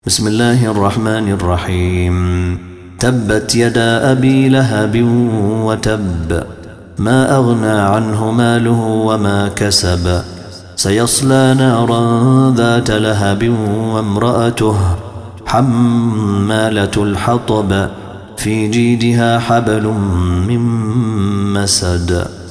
بسم الله الرحمن الرحيم. تبت يدا أبي لهب وتب، ما أغنى عنه ماله وما كسب، سيصلى نارا ذات لهب وامرأته حمالة الحطب، في جيدها حبل من مسد.